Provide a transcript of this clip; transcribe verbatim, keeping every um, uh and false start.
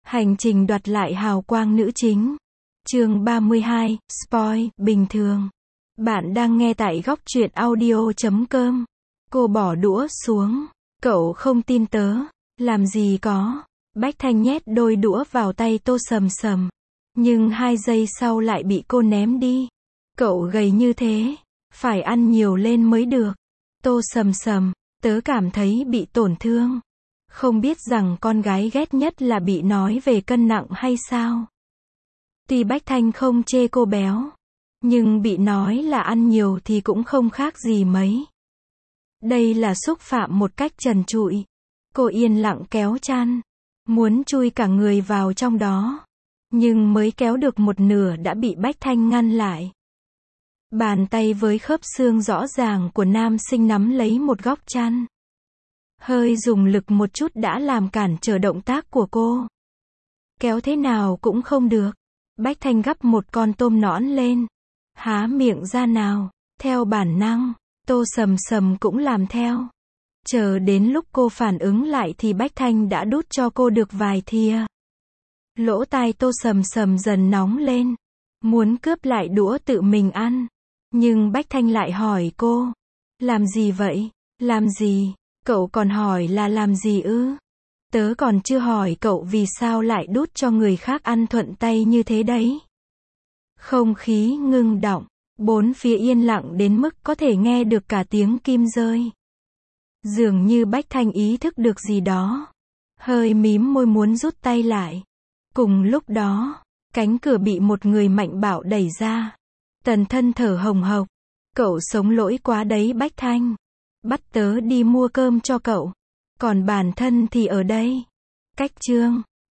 Hành trình đoạt lại hào quang nữ chính. Chương ba mươi hai, spoil, bình thường. Bạn đang nghe tại góc truyện audio chấm com. Cô bỏ đũa xuống. Cậu không tin tớ. Làm gì có. Bách Thanh nhét đôi đũa vào tay Tô Sầm Sầm. Nhưng hai giây sau lại bị cô ném đi. Cậu gầy như thế. Phải ăn nhiều lên mới được. Tô Sầm Sầm, tớ cảm thấy bị tổn thương. Không biết rằng con gái ghét nhất là bị nói về cân nặng hay sao? Tuy Bách Thanh không chê cô béo, nhưng bị nói là ăn nhiều thì cũng không khác gì mấy. Đây là xúc phạm một cách trần trụi. Cô yên lặng kéo chăn, muốn chui cả người vào trong đó. Nhưng mới kéo được một nửa đã bị Bách Thanh ngăn lại. Bàn tay với khớp xương rõ ràng của nam sinh nắm lấy một góc chăn. Hơi dùng lực một chút đã làm cản trở động tác của cô. Kéo thế nào cũng không được. Bách Thanh gắp một con tôm nõn lên. Há miệng ra nào. Theo bản năng, Tô Sầm Sầm cũng làm theo. Chờ đến lúc cô phản ứng lại thì Bách Thanh đã đút cho cô được vài thìa. Lỗ tai Tô Sầm Sầm dần nóng lên. Muốn cướp lại đũa tự mình ăn. Nhưng Bách Thanh lại hỏi cô. Làm gì vậy? Làm gì? Cậu còn hỏi là làm gì ư? Tớ còn chưa hỏi cậu vì sao lại đút cho người khác ăn thuận tay như thế đấy. Không khí ngưng đọng, bốn phía yên lặng đến mức có thể nghe được cả tiếng kim rơi. Dường như Bách Thanh ý thức được gì đó. Hơi mím môi muốn rút tay lại. Cùng lúc đó, cánh cửa bị một người mạnh bạo đẩy ra. Tần Thân thở hồng hộc. Cậu sống lỗi quá đấy Bách Thanh. Bắt tớ đi mua cơm cho cậu. Còn bản thân thì ở đây. Cách chương